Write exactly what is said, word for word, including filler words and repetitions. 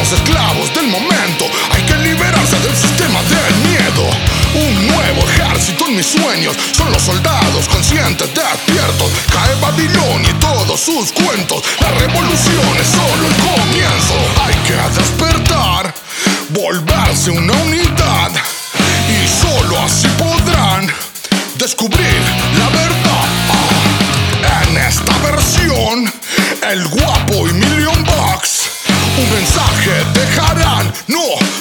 los esclavos del momento. Hay que liberarse del sistema del miedo. Un nuevo ejército en mis sueños son los soldados conscientes despiertos. Cae Babilonia y todos sus cuentos. La revolución es solo el comienzo. Hay que despertar, volverse una unidad, y solo así podrán descubrir la verdad. En esta versión, el guapo y Million Bucks un mensaje dejarán. No